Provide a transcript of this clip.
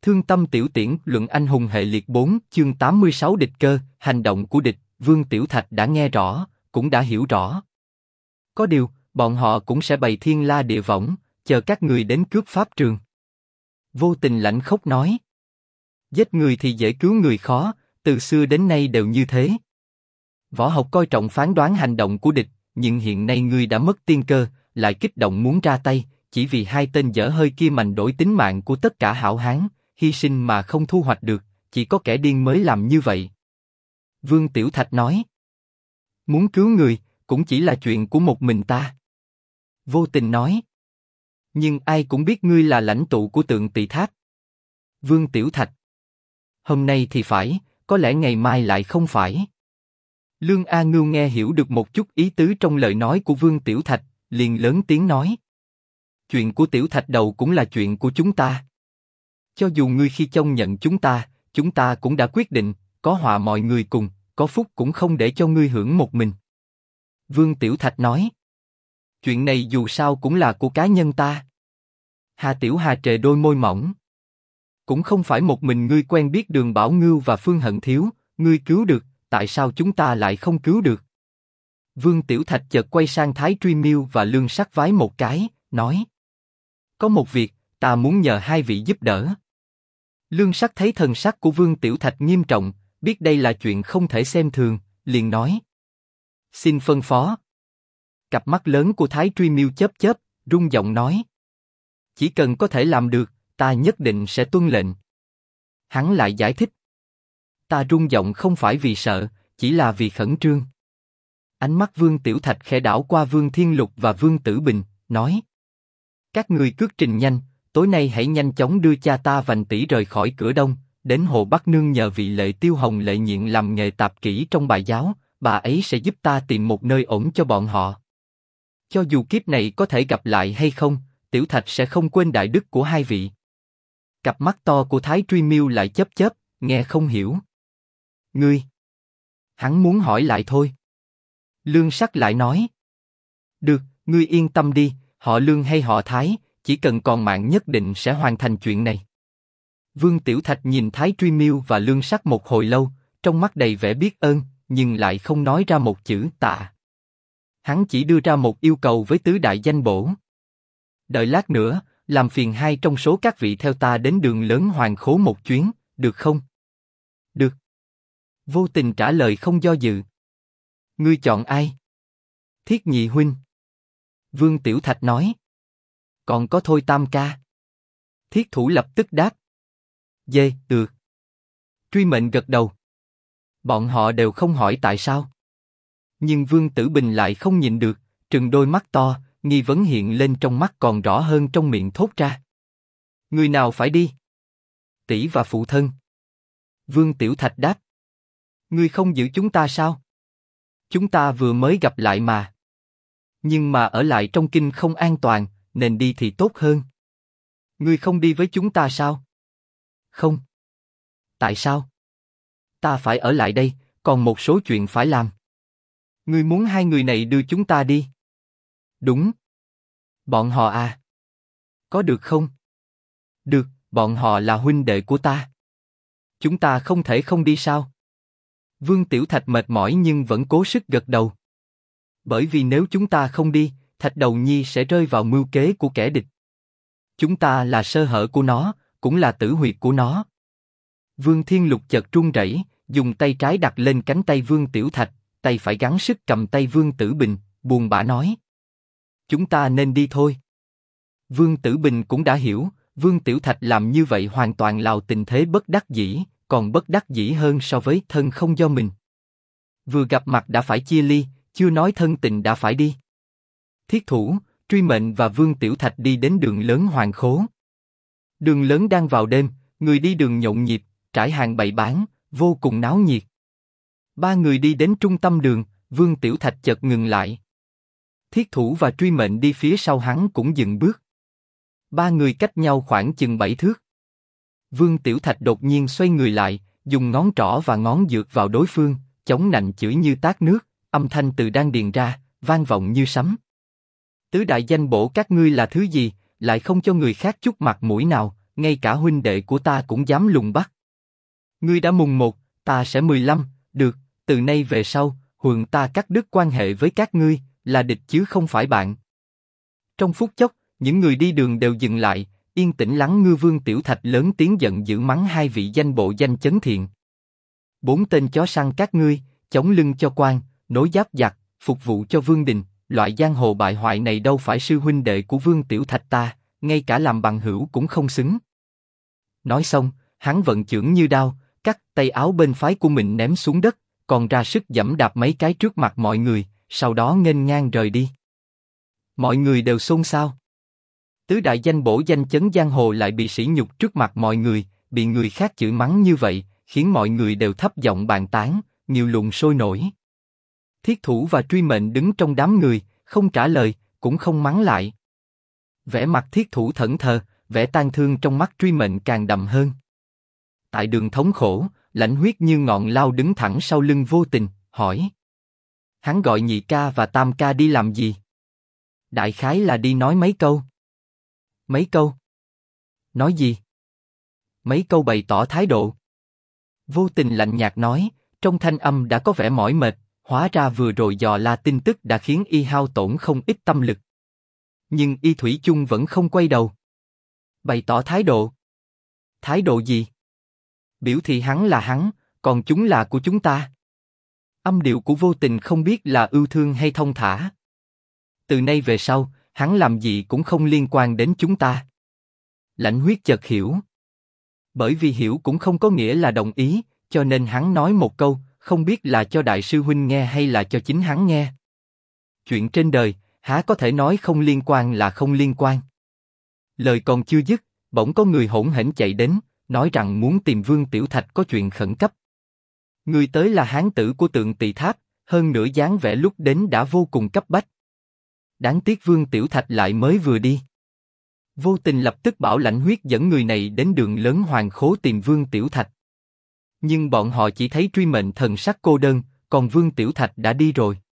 Thương tâm tiểu tiễn luận anh hùng hệ liệt 4 chương 86 địch cơ, hành động của địch, Vương Tiểu Thạch đã nghe rõ, cũng đã hiểu rõ. Có điều, bọn họ cũng sẽ bày thiên la địa võng, chờ các người đến cướp pháp trường. Vô Tình lạnh khốc nói. Giết người thì dễ cứu người khó, từ xưa đến nay đều như thế. Võ học coi trọng phán đoán hành động của địch, nhưng hiện nay ngươi đã mất tiên cơ, lại kích động muốn ra tay, chỉ vì hai tên dở hơi kia mành đổi tính mạng của tất cả hảo hán, hy sinh mà không thu hoạch được, chỉ có kẻ điên mới làm như vậy. Vương Tiểu Thạch nói. Muốn cứu người, cũng chỉ là chuyện của một mình ta. Vô Tình nói. Nhưng ai cũng biết ngươi là lãnh tụ của Tượng Tỳ Tháp. Vương Tiểu Thạch. Hôm nay thì phải, có lẽ ngày mai lại không phải. Lương A Ngưu nghe hiểu được một chút ý tứ trong lời nói của Vương Tiểu Thạch, liền lớn tiếng nói. Chuyện của Tiểu Thạch đầu cũng là chuyện của chúng ta. Cho dù ngươi khi trông nhận chúng ta cũng đã quyết định, có họa mọi người cùng, có phúc cũng không để cho ngươi hưởng một mình. Vương Tiểu Thạch nói. Chuyện này dù sao cũng là của cá nhân ta. Hà Tiểu Hà trề đôi môi mỏng. Cũng không phải một mình ngươi quen biết Đường Bảo Ngưu và Phương Hận Thiếu, ngươi cứu được, tại sao chúng ta lại không cứu được? Vương Tiểu Thạch chợt quay sang Thái Truy Miêu và Lương Sắc vái một cái, nói. Có một việc, ta muốn nhờ hai vị giúp đỡ. Lương Sắc thấy thần sắc của Vương Tiểu Thạch nghiêm trọng, biết đây là chuyện không thể xem thường, liền nói. Xin phân phó. Cặp mắt lớn của Thái Truy Miêu chớp chớp, rung giọng nói. Chỉ cần có thể làm được, ta nhất định sẽ tuân lệnh. Hắn lại giải thích. Ta rung giọng không phải vì sợ, chỉ là vì khẩn trương. Ánh mắt Vương Tiểu Thạch khẽ đảo qua Vương Thiên Lục và Vương Tử Bình, nói. Các người cước trình nhanh, tối nay hãy nhanh chóng đưa cha ta Vành tỷ rời khỏi cửa Đông, đến Hồ Bắc Nương nhờ vị Lệ Tiêu Hồng Lệ Nhiện làm nghề tạp kỹ trong bài giáo, bà ấy sẽ giúp ta tìm một nơi ổn cho bọn họ. Cho dù kiếp này có thể gặp lại hay không, Tiểu Thạch sẽ không quên đại đức của hai vị. Cặp mắt to của Thái Truy Miêu lại chớp chớp, nghe không hiểu. Ngươi? Hắn muốn hỏi lại thôi. Lương Sắc lại nói. Được, ngươi yên tâm đi, họ Lương hay họ Thái, chỉ cần còn mạng nhất định sẽ hoàn thành chuyện này. Vương Tiểu Thạch nhìn Thái Truy Miêu và Lương Sắc một hồi lâu, trong mắt đầy vẻ biết ơn, nhưng lại không nói ra một chữ tạ. Hắn chỉ đưa ra một yêu cầu với tứ đại danh bổ. Đợi lát nữa, làm phiền hai trong số các vị theo ta đến Đường Lớn Hoàng Khố một chuyến, được không? Được. Vô Tình trả lời không do dự. Ngươi chọn ai? Thiết Nhị huynh. Vương Tiểu Thạch nói. Còn có Thôi Tam ca. Thiết Thủ lập tức đáp. Dê, được. Truy Mệnh gật đầu. Bọn họ đều không hỏi tại sao. Nhưng Vương Tử Bình lại không nhịn được, trừng đôi mắt to, nghi vấn hiện lên trong mắt còn rõ hơn trong miệng thốt ra. Người nào phải đi? Tỷ và phụ thân. Vương Tiểu Thạch đáp. Ngươi không giữ chúng ta sao? Chúng ta vừa mới gặp lại mà. Nhưng mà ở lại trong kinh không an toàn, nên đi thì tốt hơn. Ngươi không đi với chúng ta sao? Không. Tại sao? Ta phải ở lại đây, còn một số chuyện phải làm. Ngươi muốn hai người này đưa chúng ta đi? Đúng. Bọn họ à? Có được không? Được, bọn họ là huynh đệ của ta. Chúng ta không thể không đi sao? Vương Tiểu Thạch mệt mỏi nhưng vẫn cố sức gật đầu. Bởi vì nếu chúng ta không đi, Thạch Đầu Nhi sẽ rơi vào mưu kế của kẻ địch. Chúng ta là sơ hở của nó, cũng là tử huyệt của nó. Vương Thiên Lục chợt run rẩy, dùng tay trái đặt lên cánh tay Vương Tiểu Thạch, tay phải gắng sức cầm tay Vương Tử Bình, buồn bã nói. Chúng ta nên đi thôi. Vương Tử Bình cũng đã hiểu, Vương Tiểu Thạch làm như vậy hoàn toàn là tình thế bất đắc dĩ, còn bất đắc dĩ hơn so với thân không do mình. Vừa gặp mặt đã phải chia ly, chưa nói thân tình đã phải đi. Thiết Thủ, Truy Mệnh và Vương Tiểu Thạch đi đến Đường Lớn Hoàng Khố. Đường lớn đang vào đêm, người đi đường nhộn nhịp, trải hàng bày bán, vô cùng náo nhiệt. Ba người đi đến trung tâm đường, Vương Tiểu Thạch chợt ngừng lại. Thiết Thủ và Truy Mệnh đi phía sau hắn cũng dừng bước. Ba người cách nhau khoảng chừng 7 thước. Vương Tiểu Thạch đột nhiên xoay người lại, dùng ngón trỏ và ngón dược vào đối phương, chống nạnh chửi như tát nước, âm thanh từ đan điền ra, vang vọng như sấm. Tứ đại danh bổ các ngươi là thứ gì, lại không cho người khác chút mặt mũi nào, ngay cả huynh đệ của ta cũng dám lùng bắt. Ngươi đã mùng 1, ta sẽ 15, được, từ nay về sau, Huỳnh ta cắt đứt quan hệ với các ngươi, là địch chứ không phải bạn. Trong phút chốc, những người đi đường đều dừng lại, yên tĩnh lắng nghe Vương Tiểu Thạch lớn tiếng giận dữ mắng hai vị danh bộ danh chấn thiện. 4 tên chó săn các ngươi, chống lưng cho quan, nối giáp giặc, phục vụ cho Vương Đình, loại giang hồ bại hoại này đâu phải sư huynh đệ của Vương Tiểu Thạch ta, ngay cả làm bằng hữu cũng không xứng. Nói xong, hắn vận chưởng như đao, cắt tay áo bên phái của mình ném xuống đất, còn ra sức giẫm đạp mấy cái trước mặt mọi người, sau đó nghênh ngang rời đi. Mọi người đều xôn xao. Tứ đại danh bổ danh chấn giang hồ lại bị sỉ nhục trước mặt mọi người, bị người khác chửi mắng như vậy, khiến mọi người đều thấp giọng bàn tán, nhiều luồng sôi nổi. Thiết Thủ và Truy Mệnh đứng trong đám người, không trả lời, cũng không mắng lại. Vẻ mặt Thiết Thủ thẫn thờ, vẻ tang thương trong mắt Truy Mệnh càng đậm hơn. Tại đường thống khổ, Lãnh Huyết như ngọn lao đứng thẳng sau lưng Vô Tình, hỏi: hắn gọi nhị ca và tam ca đi làm gì? Đại khái là đi nói mấy câu. Mấy câu? Nói gì? Mấy câu bày tỏ thái độ. Vô Tình lạnh nhạt nói, trong thanh âm đã có vẻ mỏi mệt, hóa ra vừa rồi dò la tin tức đã khiến y hao tổn không ít tâm lực. Nhưng y thủy chung vẫn không quay đầu. Bày tỏ thái độ. Thái độ gì? Biểu thị hắn là hắn, còn chúng là của chúng ta. Âm điệu của Vô Tình không biết là ưu thương hay thông thả. Từ nay về sau, hắn làm gì cũng không liên quan đến chúng ta. Lãnh Huyết chợt hiểu. Bởi vì hiểu cũng không có nghĩa là đồng ý, cho nên hắn nói một câu, không biết là cho đại sư huynh nghe hay là cho chính hắn nghe. Chuyện trên đời, há có thể nói không liên quan là không liên quan. Lời còn chưa dứt, bỗng có người hỗn hển chạy đến, nói rằng muốn tìm Vương Tiểu Thạch có chuyện khẩn cấp. Người tới là hán tử của Tượng Tỳ Tháp, hơn nữa dáng vẻ lúc đến đã vô cùng cấp bách. Đáng tiếc Vương Tiểu Thạch lại mới vừa đi. Vô Tình lập tức bảo Lãnh Huyết dẫn người này đến đường lớn Hoàng Khố tìm Vương Tiểu Thạch. Nhưng bọn họ chỉ thấy Truy Mệnh thần sắc cô đơn, còn Vương Tiểu Thạch đã đi rồi.